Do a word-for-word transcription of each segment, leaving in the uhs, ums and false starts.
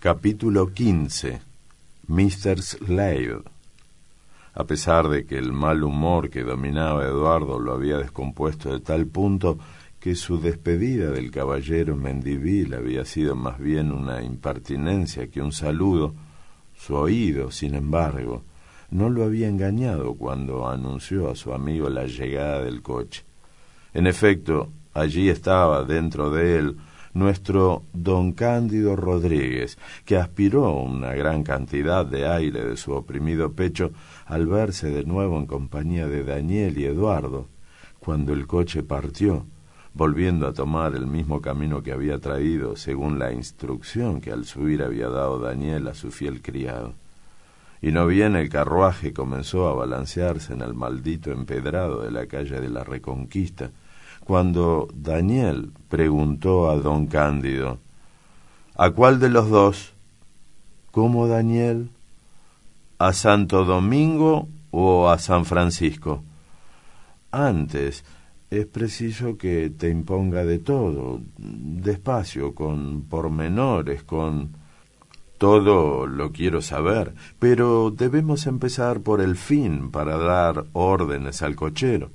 Capítulo quince. míster Slade. A pesar de que el mal humor que dominaba a Eduardo lo había descompuesto de tal punto que su despedida del caballero Mendivil había sido más bien una impertinencia que un saludo, su oído, sin embargo, no lo había engañado cuando anunció a su amigo la llegada del coche. En efecto, allí estaba dentro de él nuestro don Cándido Rodríguez, que aspiró una gran cantidad de aire de su oprimido pecho al verse de nuevo en compañía de Daniel y Eduardo, cuando el coche partió, volviendo a tomar el mismo camino que había traído, según la instrucción que al subir había dado Daniel a su fiel criado. Y no bien el carruaje comenzó a balancearse en el maldito empedrado de la calle de la Reconquista, cuando Daniel preguntó a don Cándido: ¿A cuál de los dos? ¿Cómo, Daniel? ¿A Santo Domingo o a San Francisco? Antes es preciso que te imponga de todo, despacio, con pormenores, con... Todo lo quiero saber, pero debemos empezar por el fin para dar órdenes al cochero.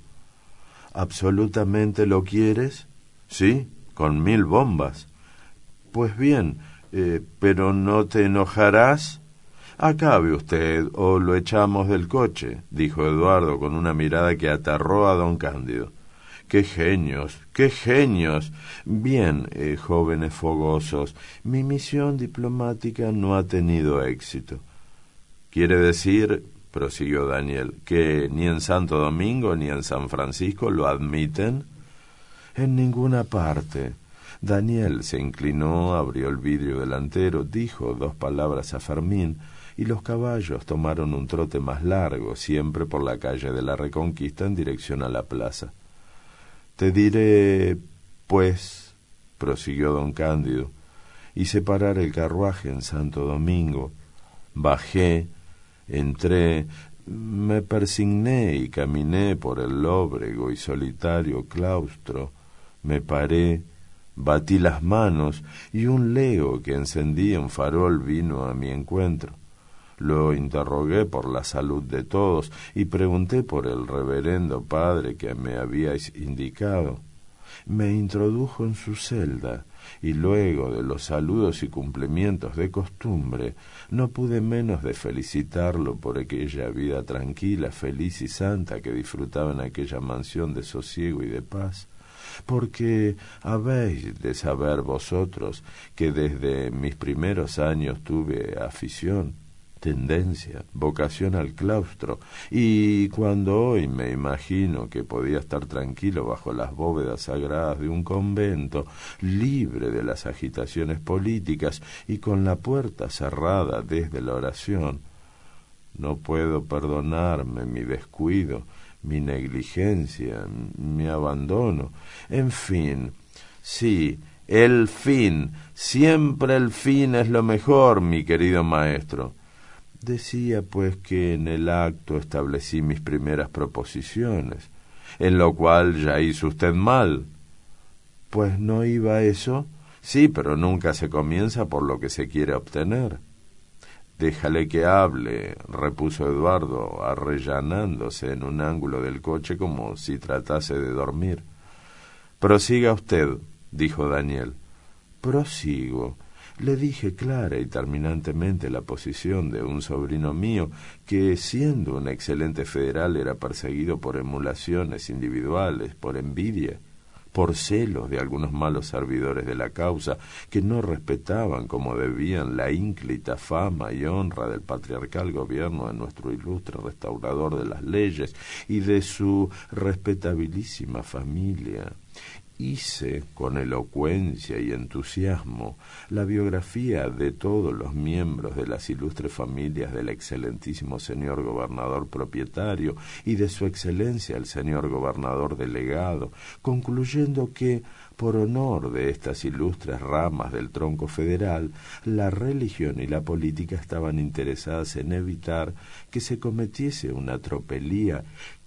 ¿Absolutamente lo quieres? Sí, con mil bombas. Pues bien, eh, pero ¿no te enojarás? Acabe usted o lo echamos del coche, dijo Eduardo con una mirada que aterró a don Cándido. ¡Qué genios! ¡Qué genios! Bien, eh, jóvenes fogosos, mi misión diplomática no ha tenido éxito. ¿Quiere decir, prosiguió Daniel, que ni en Santo Domingo ni en San Francisco lo admiten? En ninguna parte. Daniel se inclinó, abrió el vidrio delantero, dijo dos palabras a Fermín, y los caballos tomaron un trote más largo, siempre por la calle de la Reconquista en dirección a la plaza. Te diré, pues, prosiguió don Cándido, hice parar el carruaje en Santo Domingo, bajé, entré, me persigné y caminé por el lóbrego y solitario claustro, me paré, batí las manos y un lego que encendía un farol vino a mi encuentro. Lo interrogué por la salud de todos y pregunté por el reverendo padre que me habíais indicado. Me introdujo en su celda y luego de los saludos y cumplimientos de costumbre no pude menos de felicitarlo por aquella vida tranquila, feliz y santa que disfrutaba en aquella mansión de sosiego y de paz, porque habéis de saber vosotros que desde mis primeros años tuve afición, tendencia, vocación al claustro, y cuando hoy me imagino que podía estar tranquilo bajo las bóvedas sagradas de un convento, libre de las agitaciones políticas y con la puerta cerrada desde la oración, no puedo perdonarme mi descuido, mi negligencia, mi abandono, en fin, sí, el fin, siempre el fin es lo mejor, mi querido maestro. Decía, pues, que en el acto establecí mis primeras proposiciones, en lo cual ya hizo usted mal. Pues no iba eso. Sí, pero nunca se comienza por lo que se quiere obtener. Déjale que hable, repuso Eduardo, arrellanándose en un ángulo del coche como si tratase de dormir. Prosiga usted, dijo Daniel. Prosigo. Le dije clara y terminantemente la posición de un sobrino mío que, siendo un excelente federal, era perseguido por emulaciones individuales, por envidia, por celos de algunos malos servidores de la causa que no respetaban como debían la ínclita fama y honra del patriarcal gobierno de nuestro ilustre restaurador de las leyes y de su respetabilísima familia. Hice, con elocuencia y entusiasmo, la biografía de todos los miembros de las ilustres familias del excelentísimo señor gobernador propietario y de su excelencia el señor gobernador delegado, concluyendo que, por honor de estas ilustres ramas del tronco federal, la religión y la política estaban interesadas en evitar que se cometiese una tropelía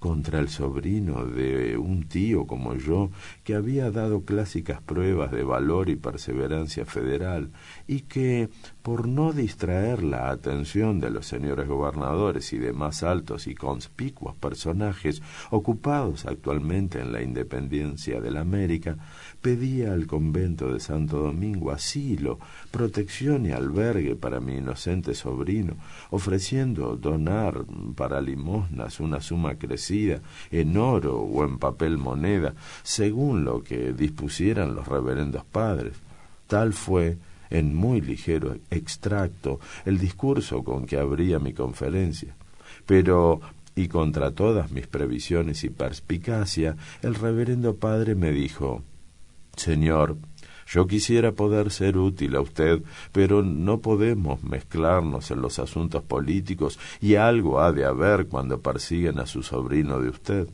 contra el sobrino de un tío como yo, que había dado clásicas pruebas de valor y perseverancia federal, y que, por no distraer la atención de los señores gobernadores y demás altos y conspicuos personajes ocupados actualmente en la independencia de la América, pedía al convento de Santo Domingo asilo, protección y albergue para mi inocente sobrino, ofreciendo donar para limosnas una suma crecida en oro o en papel moneda, según lo que dispusieran los reverendos padres. Tal fue, en muy ligero extracto, el discurso con que abría mi conferencia. Pero, y contra todas mis previsiones y perspicacia, el reverendo padre me dijo: «Señor, yo quisiera poder ser útil a usted, pero no podemos mezclarnos en los asuntos políticos, y algo ha de haber cuando persiguen a su sobrino de usted».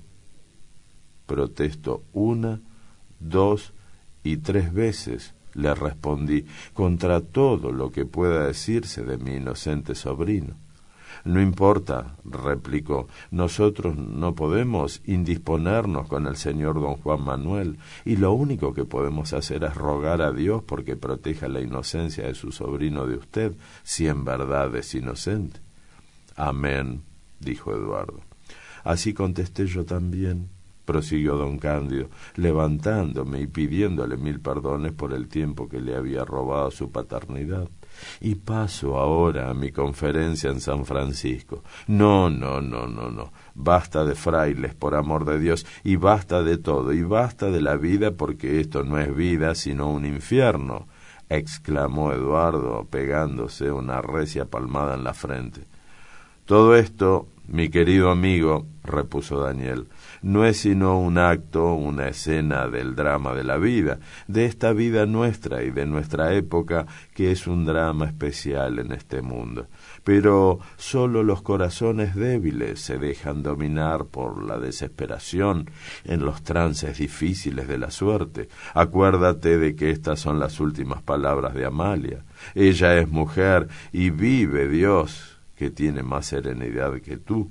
Protesto una, dos y tres veces, le respondí, contra todo lo que pueda decirse de mi inocente sobrino. «No importa», replicó, «nosotros no podemos indisponernos con el señor don Juan Manuel, y lo único que podemos hacer es rogar a Dios porque proteja la inocencia de su sobrino de usted, si en verdad es inocente». «Amén», dijo Eduardo. «Así contesté yo también», prosiguió don Cándido, levantándome y pidiéndole mil perdones por el tiempo que le había robado su paternidad. «Y paso ahora a mi conferencia en San Francisco. No, no, no, no, no. Basta de frailes, por amor de Dios, y basta de todo, y basta de la vida, porque esto no es vida, sino un infierno», exclamó Eduardo, pegándose una recia palmada en la frente. «Todo esto, mi querido amigo», repuso Daniel, «no es sino un acto, una escena del drama de la vida, de esta vida nuestra y de nuestra época, que es un drama especial en este mundo. Pero sólo los corazones débiles se dejan dominar por la desesperación en los trances difíciles de la suerte. Acuérdate de que estas son las últimas palabras de Amalia. Ella es mujer y vive Dios, que tiene más serenidad que tú».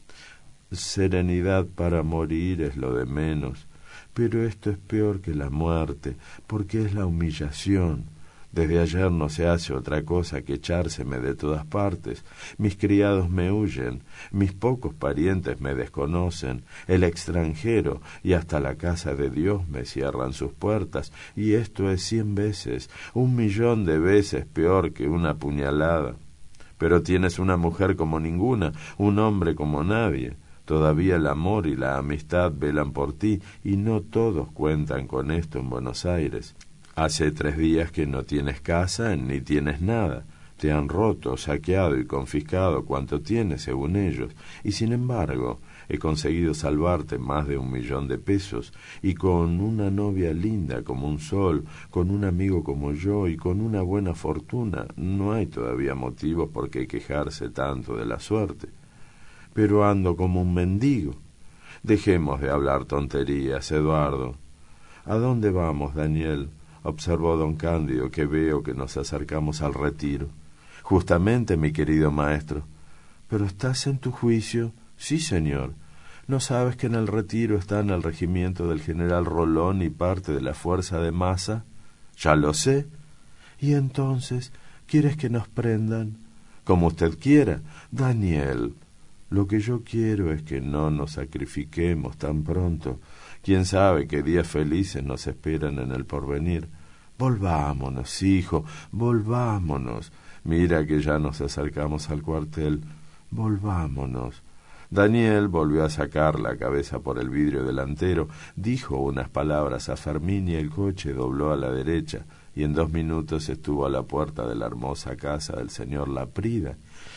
«Serenidad para morir es lo de menos, pero esto es peor que la muerte, porque es la humillación. Desde ayer no se hace otra cosa que echárseme de todas partes. Mis criados me huyen, mis pocos parientes me desconocen, el extranjero y hasta la casa de Dios me cierran sus puertas, y esto es cien veces, un millón de veces peor que una puñalada. Pero tienes una mujer como ninguna, un hombre como nadie. Todavía el amor y la amistad velan por ti, y no todos cuentan con esto en Buenos Aires. Hace tres días que no tienes casa ni tienes nada. Te han roto, saqueado y confiscado cuanto tienes, según ellos, y sin embargo he conseguido salvarte más de un millón de pesos, y con una novia linda como un sol, con un amigo como yo y con una buena fortuna, no hay todavía motivos por qué quejarse tanto de la suerte. Pero ando como un mendigo. Dejemos de hablar tonterías, Eduardo». «¿A dónde vamos, Daniel?», observó don Cándido, que veo que nos acercamos al retiro. «Justamente, mi querido maestro». «¿Pero estás en tu juicio?». «Sí, señor. ¿No sabes que en el retiro están el regimiento del general Rolón y parte de la fuerza de Maza?». «Ya lo sé». «¿Y entonces quieres que nos prendan?». «Como usted quiera». «Daniel, lo que yo quiero es que no nos sacrifiquemos tan pronto. Quién sabe qué días felices nos esperan en el porvenir. Volvámonos, hijo, volvámonos. Mira que ya nos acercamos al cuartel. Volvámonos». Daniel volvió a sacar la cabeza por el vidrio delantero, dijo unas palabras a Fermín y el coche dobló a la derecha, y en dos minutos estuvo a la puerta de la hermosa casa del señor Laprida,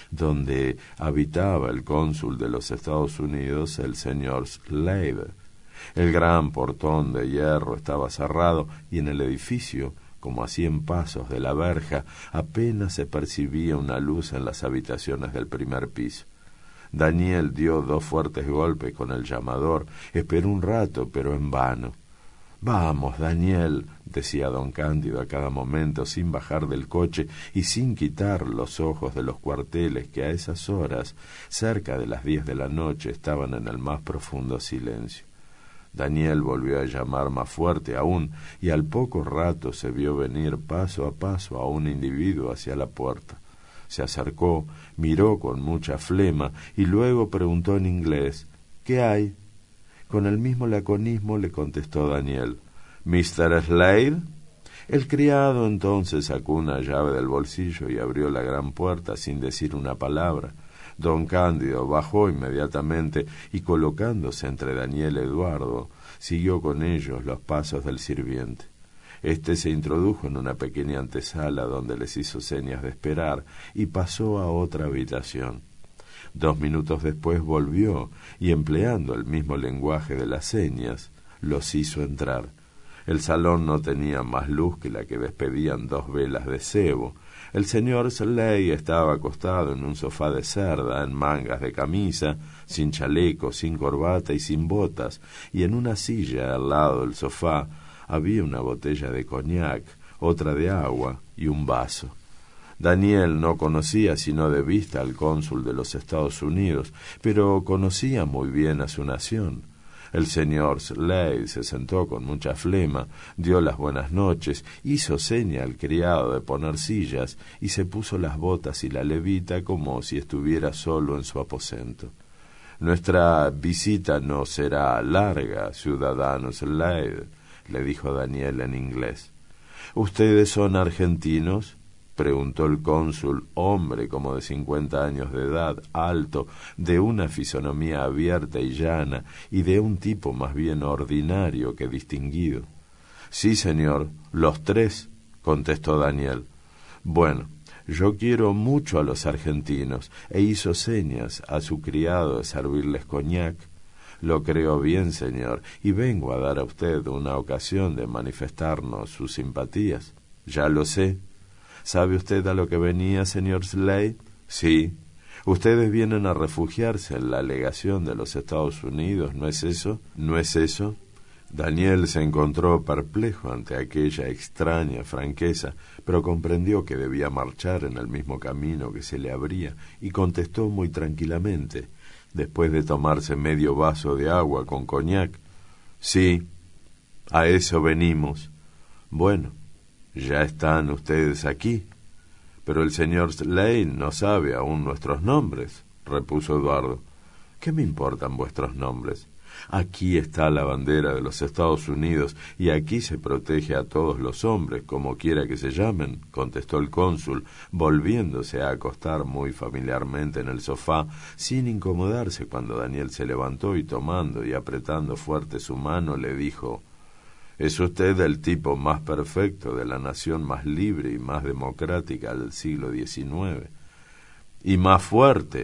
donde habitaba el cónsul de los Estados Unidos, el señor Slade. El gran portón de hierro estaba cerrado, y en el edificio, como a cien pasos de la verja, apenas se percibía una luz en las habitaciones del primer piso. Daniel dio dos fuertes golpes con el llamador, esperó un rato, pero en vano. Vamos, Daniel, decía don Cándido a cada momento, sin bajar del coche y sin quitar los ojos de los cuarteles que a esas horas, cerca de las diez de la noche, estaban en el más profundo silencio. Daniel volvió a llamar más fuerte aún, y al poco rato se vio venir paso a paso a un individuo hacia la puerta. Se acercó, miró con mucha flema y luego preguntó en inglés: ¿Qué hay? Con el mismo laconismo le contestó Daniel: ¿mister Slade? El criado entonces sacó una llave del bolsillo y abrió la gran puerta sin decir una palabra. Don Cándido bajó inmediatamente y, colocándose entre Daniel y Eduardo, siguió con ellos los pasos del sirviente. Este se introdujo en una pequeña antesala donde les hizo señas de esperar y pasó a otra habitación. Dos minutos después volvió y, empleando el mismo lenguaje de las señas, los hizo entrar. El salón no tenía más luz que la que despedían dos velas de cebo. El señor Slade estaba acostado en un sofá de cerda, en mangas de camisa, sin chaleco, sin corbata y sin botas, y en una silla al lado del sofá había una botella de coñac, otra de agua y un vaso. Daniel no conocía sino de vista al cónsul de los Estados Unidos, pero conocía muy bien a su nación. El señor Slade se sentó con mucha flema, dio las buenas noches, hizo seña al criado de poner sillas y se puso las botas y la levita como si estuviera solo en su aposento. «Nuestra visita no será larga, ciudadano Slade», le dijo Daniel en inglés. «¿Ustedes son argentinos?», preguntó el cónsul, hombre como de cincuenta años de edad, alto, de una fisonomía abierta y llana, y de un tipo más bien ordinario que distinguido. «Sí, señor, los tres», contestó Daniel. «Bueno, yo quiero mucho a los argentinos», e hizo señas a su criado de servirles coñac. «Lo creo bien, señor, y vengo a dar a usted una ocasión de manifestarnos sus simpatías». «Ya lo sé». ¿Sabe usted a lo que venía, señor Slade? Sí. Ustedes vienen a refugiarse en la legación de los Estados Unidos, ¿no es eso? ¿No es eso? Daniel se encontró perplejo ante aquella extraña franqueza, pero comprendió que debía marchar en el mismo camino que se le abría, y contestó muy tranquilamente, después de tomarse medio vaso de agua con coñac: «Sí, a eso venimos». «Bueno, ya están ustedes aquí». «Pero el señor Slade no sabe aún nuestros nombres», repuso Eduardo. «¿Qué me importan vuestros nombres? Aquí está la bandera de los Estados Unidos y aquí se protege a todos los hombres, como quiera que se llamen», contestó el cónsul, volviéndose a acostar muy familiarmente en el sofá, sin incomodarse cuando Daniel se levantó y, tomando y apretando fuerte su mano, le dijo: «Es usted el tipo más perfecto de la nación más libre y más democrática del siglo diecinueve». «Y más fuerte»,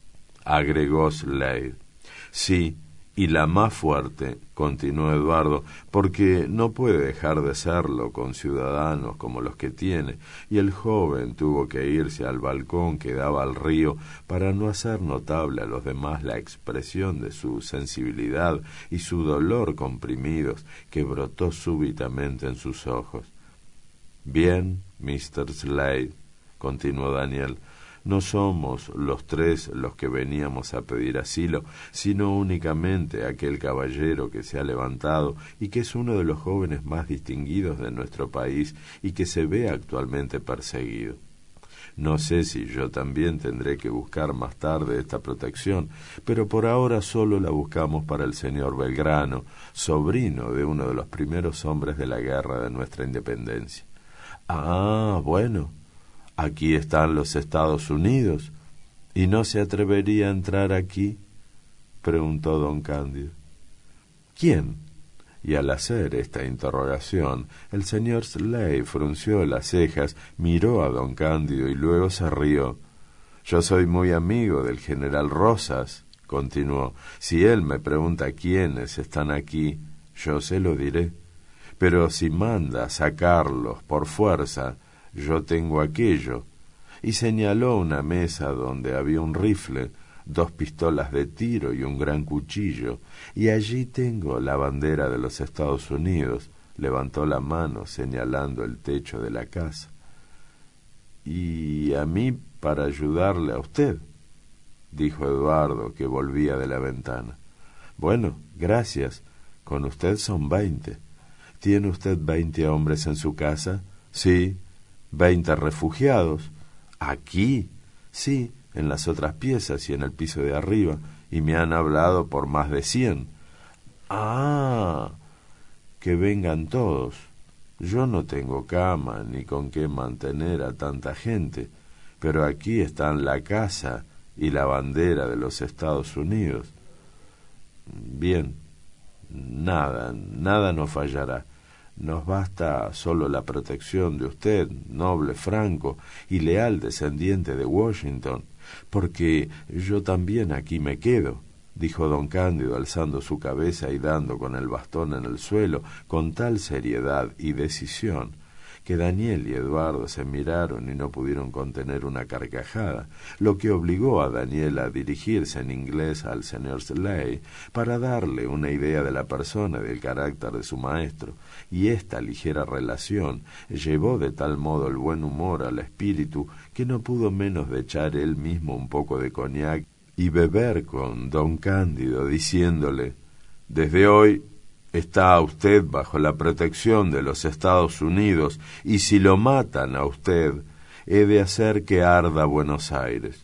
agregó Slade. «Sí, y la más fuerte», continuó Eduardo, «porque no puede dejar de serlo con ciudadanos como los que tiene», y el joven tuvo que irse al balcón que daba al río para no hacer notable a los demás la expresión de su sensibilidad y su dolor comprimidos que brotó súbitamente en sus ojos. «Bien, mister Slade», continuó Daniel, «no somos los tres los que veníamos a pedir asilo, sino únicamente aquel caballero que se ha levantado y que es uno de los jóvenes más distinguidos de nuestro país y que se ve actualmente perseguido. No sé si yo también tendré que buscar más tarde esta protección, pero por ahora solo la buscamos para el señor Belgrano, sobrino de uno de los primeros hombres de la guerra de nuestra independencia». «Ah, bueno. Aquí están los Estados Unidos. ¿Y no se atrevería a entrar aquí?», preguntó don Cándido. «¿Quién?». Y al hacer esta interrogación, el señor Slade frunció las cejas, miró a don Cándido y luego se rió. «Yo soy muy amigo del general Rosas», continuó. «Si él me pregunta quiénes están aquí, yo se lo diré. Pero si manda sacarlos por fuerza, yo tengo aquello», y señaló una mesa donde había un rifle, dos pistolas de tiro y un gran cuchillo, y allí tengo la bandera de los Estados Unidos. Levantó la mano señalando el techo de la casa. Y a mí para ayudarle a usted, dijo Eduardo, que volvía de la ventana. Bueno, gracias. Con usted son veinte. ¿Tiene usted veinte hombres en su casa? Sí. ¿Veinte refugiados? ¿Aquí? Sí, en las otras piezas y en el piso de arriba, y me han hablado por más de cien. Ah, que vengan todos. Yo no tengo cama ni con qué mantener a tanta gente, pero aquí están la casa y la bandera de los Estados Unidos. Bien, nada, nada nos fallará. Nos basta solo la protección de usted, noble franco y leal descendiente de Washington, porque yo también aquí me quedo, dijo don Cándido alzando su cabeza y dando con el bastón en el suelo con tal seriedad y decisión que Daniel y Eduardo se miraron y no pudieron contener una carcajada, lo que obligó a Daniel a dirigirse en inglés al señor Slade para darle una idea de la persona y del carácter de su maestro, y esta ligera relación llevó de tal modo el buen humor al espíritu que no pudo menos de echar él mismo un poco de cognac y beber con don Cándido, diciéndole: «Desde hoy está usted bajo la protección de los Estados Unidos, y si lo matan a usted, he de hacer que arda Buenos Aires».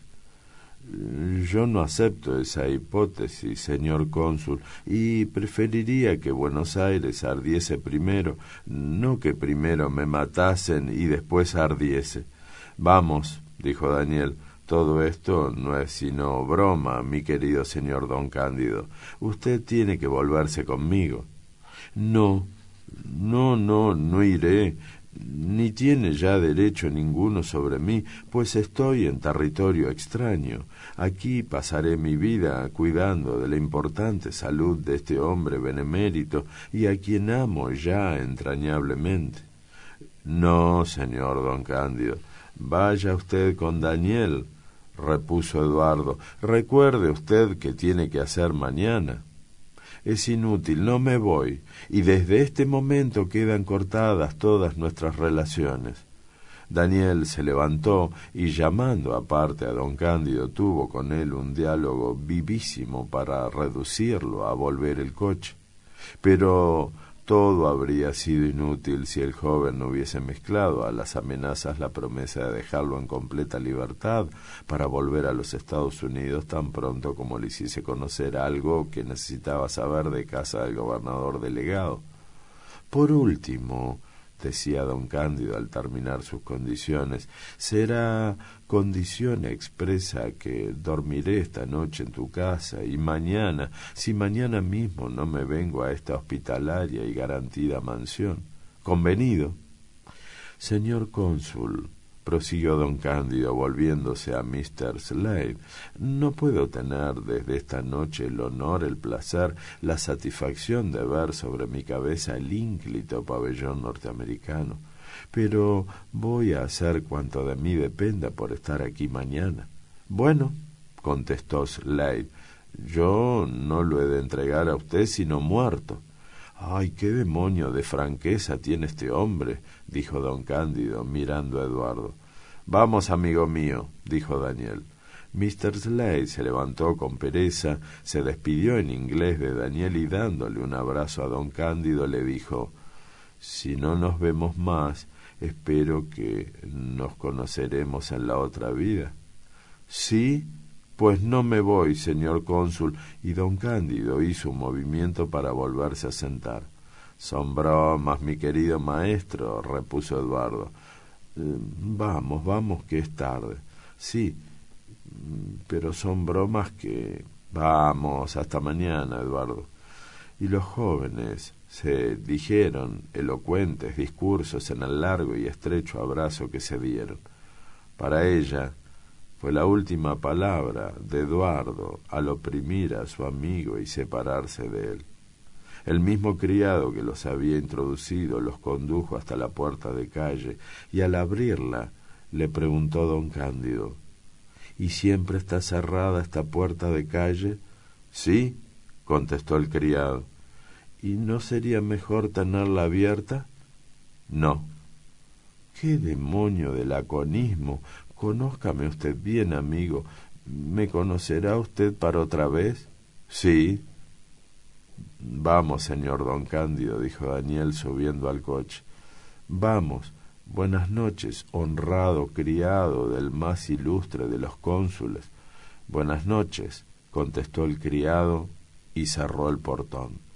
Yo no acepto esa hipótesis, señor cónsul, y preferiría que Buenos Aires ardiese primero, no que primero me matasen y después ardiese. Vamos, dijo Daniel, todo esto no es sino broma, mi querido señor don Cándido. Usted tiene que volverse conmigo. No, no, no, no iré, ni tiene ya derecho ninguno sobre mí, pues estoy en territorio extraño. Aquí pasaré mi vida cuidando de la importante salud de este hombre benemérito y a quien amo ya entrañablemente. No, señor don Cándido, vaya usted con Daniel, repuso Eduardo. Recuerde usted que tiene que hacer mañana. Es inútil, no me voy, y desde este momento quedan cortadas todas nuestras relaciones. Daniel se levantó y, llamando aparte a don Cándido, tuvo con él un diálogo vivísimo para reducirlo a volver el coche. Pero todo habría sido inútil si el joven no hubiese mezclado a las amenazas la promesa de dejarlo en completa libertad para volver a los Estados Unidos tan pronto como le hiciese conocer algo que necesitaba saber de casa del gobernador delegado. Por último, decía don Cándido al terminar sus condiciones, será condición expresa que dormiré esta noche en tu casa, y mañana, si mañana mismo no me vengo a esta hospitalaria y garantida mansión. ¿Convenido? Señor cónsul, prosiguió don Cándido volviéndose a mister Slade, no puedo tener desde esta noche el honor, el placer, la satisfacción de ver sobre mi cabeza el ínclito pabellón norteamericano, pero voy a hacer cuanto de mí dependa por estar aquí mañana. Bueno, contestó Slade, yo no lo he de entregar a usted sino muerto. «Ay, qué demonio de franqueza tiene este hombre», dijo don Cándido, mirando a Eduardo. «Vamos, amigo mío», dijo Daniel. mister Slade se levantó con pereza, se despidió en inglés de Daniel y dándole un abrazo a don Cándido le dijo: «Si no nos vemos más, espero que nos conoceremos en la otra vida». «Sí, pues no me voy, señor cónsul», y don Cándido hizo un movimiento para volverse a sentar. «Son bromas, mi querido maestro», repuso Eduardo. Eh, «vamos, vamos, que es tarde». «Sí, pero son bromas que...» «Vamos, hasta mañana, Eduardo». Y los jóvenes se dijeron elocuentes discursos en el largo y estrecho abrazo que se dieron. Para ella fue la última palabra de Eduardo al oprimir a su amigo y separarse de él. El mismo criado que los había introducido los condujo hasta la puerta de calle y al abrirla le preguntó don Cándido: ¿Y siempre está cerrada esta puerta de calle? Sí, contestó el criado. ¿Y no sería mejor tenerla abierta? No. ¡Qué demonio de laconismo! Conózcame usted bien, amigo. ¿Me conocerá usted para otra vez? Sí. Vamos, señor don Cándido, dijo Daniel subiendo al coche. Vamos. Buenas noches, honrado criado del más ilustre de los cónsules. Buenas noches, contestó el criado y cerró el portón.